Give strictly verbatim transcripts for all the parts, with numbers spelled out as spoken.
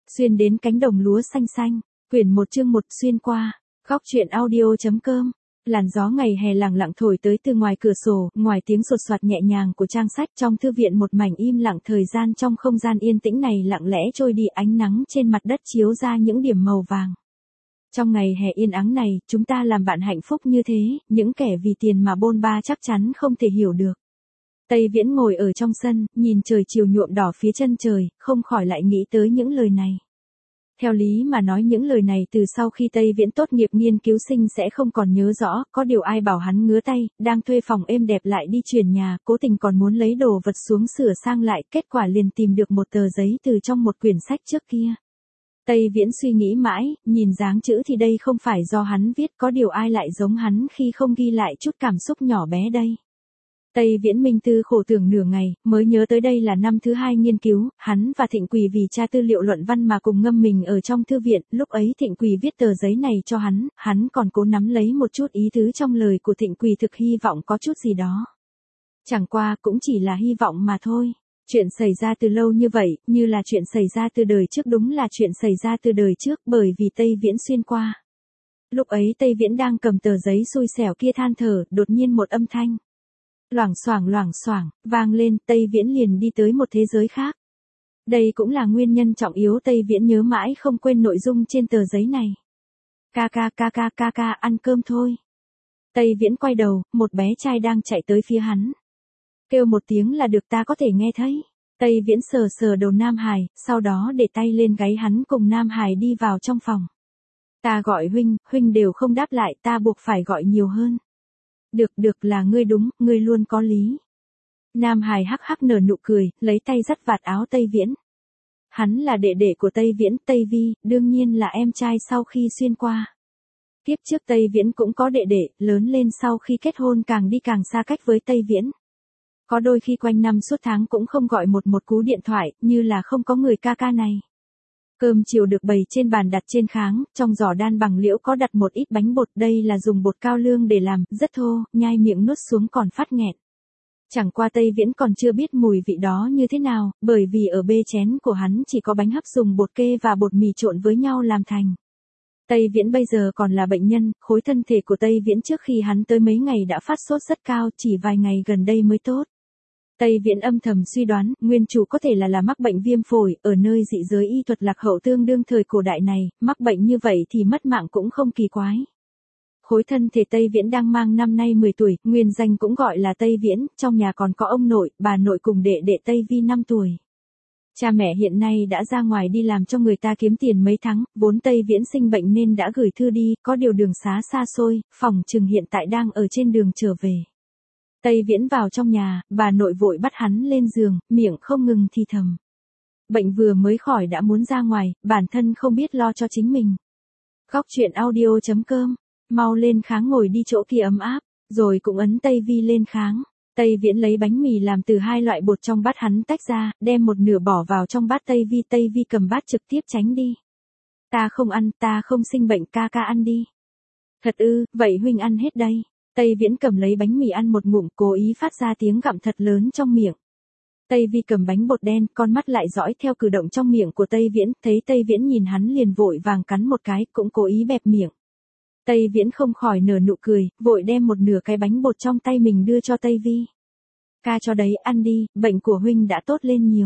Xuyên đến cánh đồng lúa xanh xanh, quyển một chương một xuyên qua, góc truyện audio.com. Làn gió ngày hè lặng lặng thổi tới từ ngoài cửa sổ, ngoài tiếng sột soạt nhẹ nhàng của trang sách trong thư viện một mảnh im lặng, thời gian trong không gian yên tĩnh này lặng lẽ trôi đi, ánh nắng trên mặt đất chiếu ra những điểm màu vàng. Trong ngày hè yên ắng này, chúng ta làm bạn hạnh phúc như thế, những kẻ vì tiền mà bôn ba chắc chắn không thể hiểu được. Tây Viễn ngồi ở trong sân, nhìn trời chiều nhuộm đỏ phía chân trời, không khỏi lại nghĩ tới những lời này. Theo lý mà nói những lời này từ sau khi Tây Viễn tốt nghiệp nghiên cứu sinh sẽ không còn nhớ rõ, có điều ai bảo hắn ngứa tay, đang thuê phòng êm đẹp lại đi chuyển nhà, cố tình còn muốn lấy đồ vật xuống sửa sang lại, kết quả liền tìm được một tờ giấy từ trong một quyển sách trước kia. Tây Viễn suy nghĩ mãi, nhìn dáng chữ thì đây không phải do hắn viết, có điều ai lại giống hắn khi không ghi lại chút cảm xúc nhỏ bé đây. Tây Viễn minh tư khổ tưởng nửa ngày, mới nhớ tới đây là năm thứ hai nghiên cứu, hắn và Thịnh Quỳ vì tra tư liệu luận văn mà cùng ngâm mình ở trong thư viện, lúc ấy Thịnh Quỳ viết tờ giấy này cho hắn, hắn còn cố nắm lấy một chút ý tứ trong lời của Thịnh Quỳ, thực hy vọng có chút gì đó. Chẳng qua cũng chỉ là hy vọng mà thôi. Chuyện xảy ra từ lâu như vậy, như là chuyện xảy ra từ đời trước, đúng là chuyện xảy ra từ đời trước, bởi vì Tây Viễn xuyên qua. Lúc ấy Tây Viễn đang cầm tờ giấy xui xẻo kia than thở, đột nhiên một âm thanh loảng xoảng loảng xoảng vang lên, Tây Viễn liền đi tới một thế giới khác. Đây cũng là nguyên nhân trọng yếu Tây Viễn nhớ mãi không quên nội dung trên tờ giấy này. Ca ca ca ca ca ca, ăn cơm thôi. Tây Viễn quay đầu, một bé trai đang chạy tới phía hắn. Kêu một tiếng là được, ta có thể nghe thấy. Tây Viễn sờ sờ đầu Nam Hải, sau đó để tay lên gáy hắn cùng Nam Hải đi vào trong phòng. Ta gọi huynh, huynh đều không đáp lại, ta buộc phải gọi nhiều hơn. Được được, là ngươi đúng, ngươi luôn có lý. Nam Hải hắc hắc nở nụ cười, lấy tay dắt vạt áo Tây Viễn. Hắn là đệ đệ của Tây Viễn, Tây Vi, đương nhiên là em trai sau khi xuyên qua. Tiếp trước Tây Viễn cũng có đệ đệ, lớn lên sau khi kết hôn càng đi càng xa cách với Tây Viễn. Có đôi khi quanh năm suốt tháng cũng không gọi một một cú điện thoại, như là không có người ca ca này. Cơm chiều được bày trên bàn đặt trên kháng, trong giỏ đan bằng liễu có đặt một ít bánh bột, đây là dùng bột cao lương để làm, rất thô, nhai miệng nuốt xuống còn phát nghẹn. Chẳng qua Tây Viễn còn chưa biết mùi vị đó như thế nào, bởi vì ở bê chén của hắn chỉ có bánh hấp dùng bột kê và bột mì trộn với nhau làm thành. Tây Viễn bây giờ còn là bệnh nhân, khối thân thể của Tây Viễn trước khi hắn tới mấy ngày đã phát sốt rất cao, chỉ vài ngày gần đây mới tốt. Tây Viễn âm thầm suy đoán, nguyên chủ có thể là là mắc bệnh viêm phổi, ở nơi dị giới y thuật lạc hậu tương đương thời cổ đại này, mắc bệnh như vậy thì mất mạng cũng không kỳ quái. Khối thân thể Tây Viễn đang mang năm nay mười tuổi, nguyên danh cũng gọi là Tây Viễn, trong nhà còn có ông nội, bà nội cùng đệ đệ Tây Vi năm tuổi. Cha mẹ hiện nay đã ra ngoài đi làm cho người ta kiếm tiền mấy tháng, vốn Tây Viễn sinh bệnh nên đã gửi thư đi, có điều đường xá xa xôi, phòng chừng hiện tại đang ở trên đường trở về. Tây Viễn vào trong nhà, bà nội vội bắt hắn lên giường, miệng không ngừng thì thầm. Bệnh vừa mới khỏi đã muốn ra ngoài, bản thân không biết lo cho chính mình. Góc truyện audio.com, mau lên kháng ngồi đi chỗ kia ấm áp, rồi cũng ấn Tây Vi lên kháng. Tây Viễn lấy bánh mì làm từ hai loại bột trong bát hắn tách ra, đem một nửa bỏ vào trong bát Tây Vi. Tây Vi cầm bát trực tiếp tránh đi. Ta không ăn, ta không sinh bệnh, ca ca ăn đi. Thật ư, vậy huynh ăn hết đây. Tây Viễn cầm lấy bánh mì ăn một ngụm, cố ý phát ra tiếng gặm thật lớn trong miệng. Tây Vi cầm bánh bột đen, con mắt lại dõi theo cử động trong miệng của Tây Viễn, thấy Tây Viễn nhìn hắn liền vội vàng cắn một cái, cũng cố ý bẹp miệng. Tây Viễn không khỏi nở nụ cười, vội đem một nửa cái bánh bột trong tay mình đưa cho Tây Vi. Ca cho đấy, ăn đi, bệnh của huynh đã tốt lên nhiều.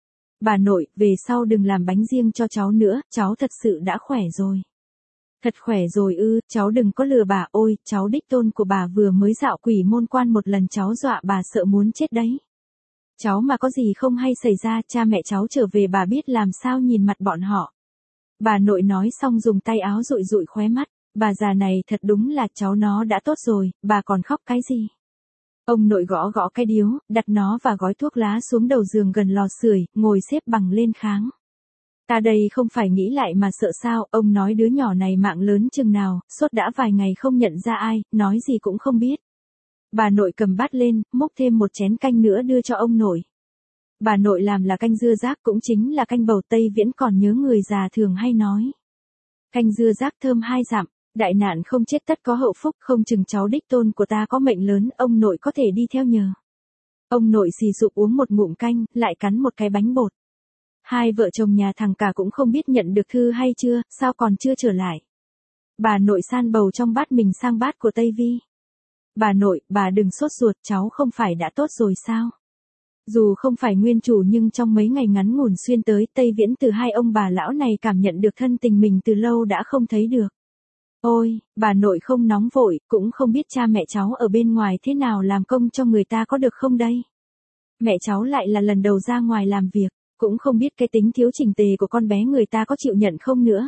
Bà nội, về sau đừng làm bánh riêng cho cháu nữa, cháu thật sự đã khỏe rồi. Thật khỏe rồi ư, cháu đừng có lừa bà, ôi, cháu đích tôn của bà vừa mới dạo quỷ môn quan một lần, cháu dọa bà sợ muốn chết đấy. Cháu mà có gì không hay xảy ra, cha mẹ cháu trở về bà biết làm sao nhìn mặt bọn họ. Bà nội nói xong dùng tay áo dụi dụi khóe mắt, bà già này thật đúng là cháu nó đã tốt rồi, bà còn khóc cái gì. Ông nội gõ gõ cái điếu, đặt nó và gói thuốc lá xuống đầu giường gần lò sưởi, ngồi xếp bằng lên kháng. Ta đây không phải nghĩ lại mà sợ sao, ông nói đứa nhỏ này mạng lớn chừng nào, sốt đã vài ngày không nhận ra ai, nói gì cũng không biết. Bà nội cầm bát lên, múc thêm một chén canh nữa đưa cho ông nội. Bà nội làm là canh dưa rác, cũng chính là canh bầu. Tây Viễn còn nhớ người già thường hay nói. Canh dưa rác thơm hai dặm, đại nạn không chết tất có hậu phúc, không chừng cháu đích tôn của ta có mệnh lớn, ông nội có thể đi theo nhờ. Ông nội xì sụp uống một ngụm canh, lại cắn một cái bánh bột. Hai vợ chồng nhà thằng cả cũng không biết nhận được thư hay chưa, sao còn chưa trở lại. Bà nội san bầu trong bát mình sang bát của Tây Vi. Bà nội, bà đừng sốt ruột, cháu không phải đã tốt rồi sao? Dù không phải nguyên chủ nhưng trong mấy ngày ngắn ngủn xuyên tới Tây Viễn từ hai ông bà lão này cảm nhận được thân tình mình từ lâu đã không thấy được. Ôi, bà nội không nóng vội, cũng không biết cha mẹ cháu ở bên ngoài thế nào làm công cho người ta có được không đây? Mẹ cháu lại là lần đầu ra ngoài làm việc, cũng không biết cái tính thiếu chỉnh tề của con bé người ta có chịu nhận không nữa.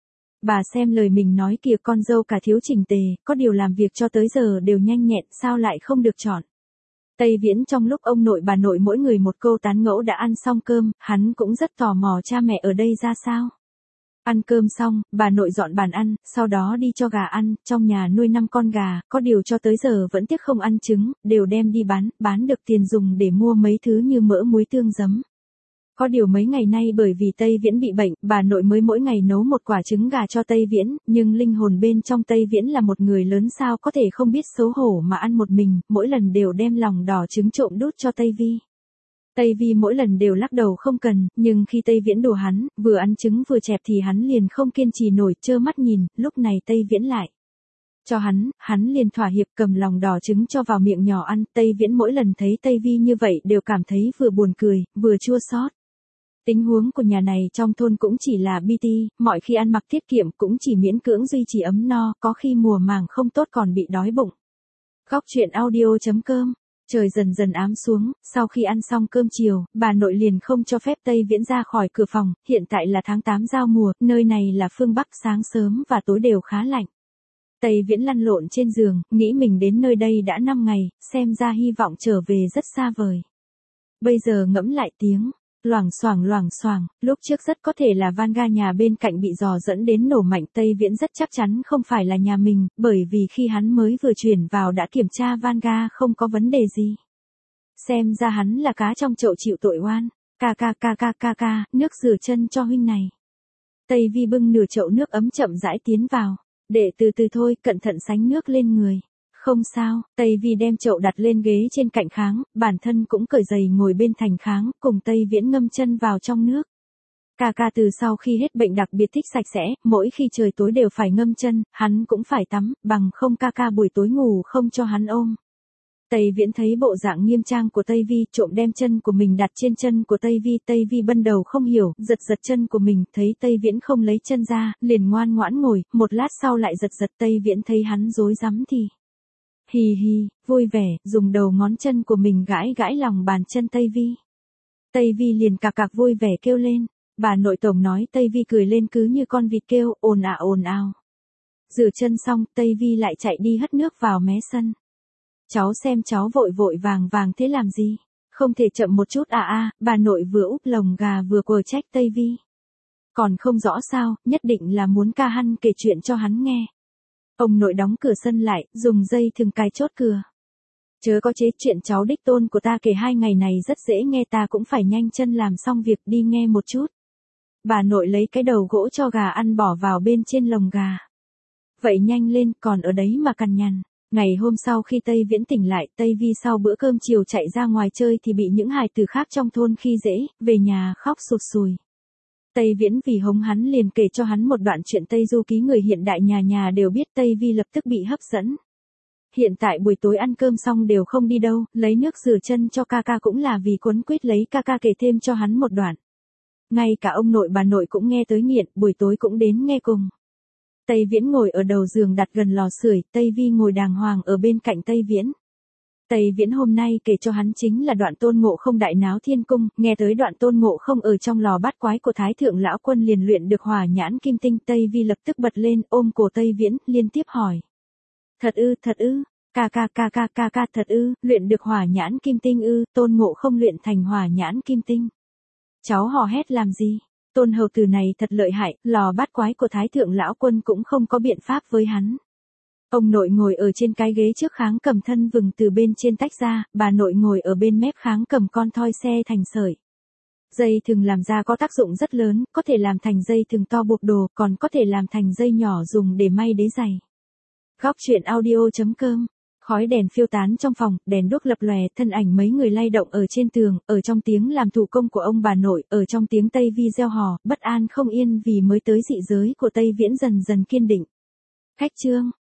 Bà xem lời mình nói kìa, con dâu cả thiếu chỉnh tề, có điều làm việc cho tới giờ đều nhanh nhẹn, sao lại không được chọn. Tây Viễn trong lúc ông nội bà nội mỗi người một câu tán ngẫu đã ăn xong cơm, hắn cũng rất tò mò cha mẹ ở đây ra sao. Ăn cơm xong, bà nội dọn bàn ăn, sau đó đi cho gà ăn, trong nhà nuôi năm con gà, có điều cho tới giờ vẫn tiếc không ăn trứng, đều đem đi bán, bán được tiền dùng để mua mấy thứ như mỡ muối tương giấm. Có điều mấy ngày nay bởi vì Tây Viễn bị bệnh, bà nội mới mỗi ngày nấu một quả trứng gà cho Tây Viễn, nhưng linh hồn bên trong Tây Viễn là một người lớn sao có thể không biết xấu hổ mà ăn một mình, mỗi lần đều đem lòng đỏ trứng trộm đút cho Tây Vi. Tây Vi mỗi lần đều lắc đầu không cần, nhưng khi Tây Viễn đùa hắn, vừa ăn trứng vừa chẹp thì hắn liền không kiên trì nổi, trơ mắt nhìn, lúc này Tây Viễn lại cho hắn, hắn liền thỏa hiệp cầm lòng đỏ trứng cho vào miệng nhỏ ăn. Tây Viễn mỗi lần thấy Tây Vi như vậy đều cảm thấy vừa buồn cười, vừa chua xót. Tình huống của nhà này trong thôn cũng chỉ là bi ti, mọi khi ăn mặc tiết kiệm cũng chỉ miễn cưỡng duy trì ấm no, có khi mùa màng không tốt còn bị đói bụng. Góc truyện audio chấm com. Trời dần dần ám xuống, sau khi ăn xong cơm chiều, bà nội liền không cho phép Tây Viễn ra khỏi cửa phòng, hiện tại là tháng tám giao mùa, nơi này là phương Bắc, sáng sớm và tối đều khá lạnh. Tây Viễn lăn lộn trên giường, nghĩ mình đến nơi đây đã năm ngày, xem ra hy vọng trở về rất xa vời. Bây giờ ngẫm lại tiếng loảng xoảng loảng xoảng, lúc trước rất có thể là van ga nhà bên cạnh bị dò dẫn đến nổ mạnh. Tây Viễn rất chắc chắn không phải là nhà mình, bởi vì khi hắn mới vừa chuyển vào đã kiểm tra van ga không có vấn đề gì. Xem ra hắn là cá trong chậu chịu tội oan. Ca ca ca ca ca ca, nước rửa chân cho huynh này. Tây Vi bưng nửa chậu nước ấm chậm rãi tiến vào. Để từ từ thôi, cẩn thận sánh nước lên người. Không sao, Tây Vi đem chậu đặt lên ghế trên cạnh kháng, bản thân cũng cởi giày ngồi bên thành kháng, cùng Tây Viễn ngâm chân vào trong nước. Ca ca từ sau khi hết bệnh đặc biệt thích sạch sẽ, mỗi khi trời tối đều phải ngâm chân, hắn cũng phải tắm, bằng không ca ca buổi tối ngủ không cho hắn ôm. Tây Viễn thấy bộ dạng nghiêm trang của Tây Vi, trộm đem chân của mình đặt trên chân của Tây Vi. Tây Vi ban đầu không hiểu, giật giật chân của mình, thấy Tây Viễn không lấy chân ra, liền ngoan ngoãn ngồi, một lát sau lại giật giật. Tây Viễn thấy hắn rối rắm thì hì hì, vui vẻ, dùng đầu ngón chân của mình gãi gãi lòng bàn chân Tây Vi. Tây Vi liền cạc cạc vui vẻ kêu lên. Bà nội tổng nói Tây Vi cười lên cứ như con vịt kêu, ồn ào ồn ào. Rửa chân xong, Tây Vi lại chạy đi hất nước vào mé sân. Cháu xem cháu vội vội vàng vàng thế làm gì? Không thể chậm một chút à à, bà nội vừa úp lồng gà vừa quờ trách Tây Vi. Còn không rõ sao, nhất định là muốn ca hăn kể chuyện cho hắn nghe. Ông nội đóng cửa sân lại, dùng dây thừng cài chốt cửa. Chớ có chế, chuyện cháu đích tôn của ta kể hai ngày này rất dễ nghe, ta cũng phải nhanh chân làm xong việc đi nghe một chút. Bà nội lấy cái đầu gỗ cho gà ăn bỏ vào bên trên lồng gà. Vậy nhanh lên, còn ở đấy mà cằn nhằn. Ngày hôm sau khi Tây Viễn tỉnh lại, Tây Vi sau bữa cơm chiều chạy ra ngoài chơi thì bị những hài tử khác trong thôn khi dễ, về nhà khóc sụt sùi. Tây Viễn vì hống hắn liền kể cho hắn một đoạn chuyện Tây Du Ký, người hiện đại nhà nhà đều biết. Tây Vi lập tức bị hấp dẫn. Hiện tại buổi tối ăn cơm xong đều không đi đâu, lấy nước rửa chân cho ca ca cũng là vì quấn quýt lấy ca ca kể thêm cho hắn một đoạn. Ngay cả ông nội bà nội cũng nghe tới nghiện, buổi tối cũng đến nghe cùng. Tây Viễn ngồi ở đầu giường đặt gần lò sưởi, Tây Vi ngồi đàng hoàng ở bên cạnh Tây Viễn. Tây Viễn hôm nay kể cho hắn chính là đoạn Tôn Ngộ Không đại náo thiên cung, nghe tới đoạn Tôn Ngộ Không ở trong lò bát quái của Thái Thượng Lão Quân liền luyện được hỏa nhãn kim tinh. Tây Vi lập tức bật lên, ôm cổ Tây Viễn, liên tiếp hỏi. Thật ư, thật ư, ca ca ca ca ca ca thật ư, luyện được hỏa nhãn kim tinh ư, Tôn Ngộ Không luyện thành hỏa nhãn kim tinh. Cháu hò hét làm gì? Tôn hầu tử này thật lợi hại, lò bát quái của Thái Thượng Lão Quân cũng không có biện pháp với hắn. Ông nội ngồi ở trên cái ghế trước kháng cầm thân vừng từ bên trên tách ra, bà nội ngồi ở bên mép kháng cầm con thoi xe thành sợi. Dây thừng làm ra có tác dụng rất lớn, có thể làm thành dây thừng to buộc đồ, còn có thể làm thành dây nhỏ dùng để may đế giày. Góc truyện audio chấm com Khói đèn phiêu tán trong phòng, đèn đuốc lập lòe, thân ảnh mấy người lay động ở trên tường, ở trong tiếng làm thủ công của ông bà nội, ở trong tiếng Tây Vi reo hò, bất an không yên vì mới tới dị giới của Tây Viễn dần dần kiên định. Khách Trương,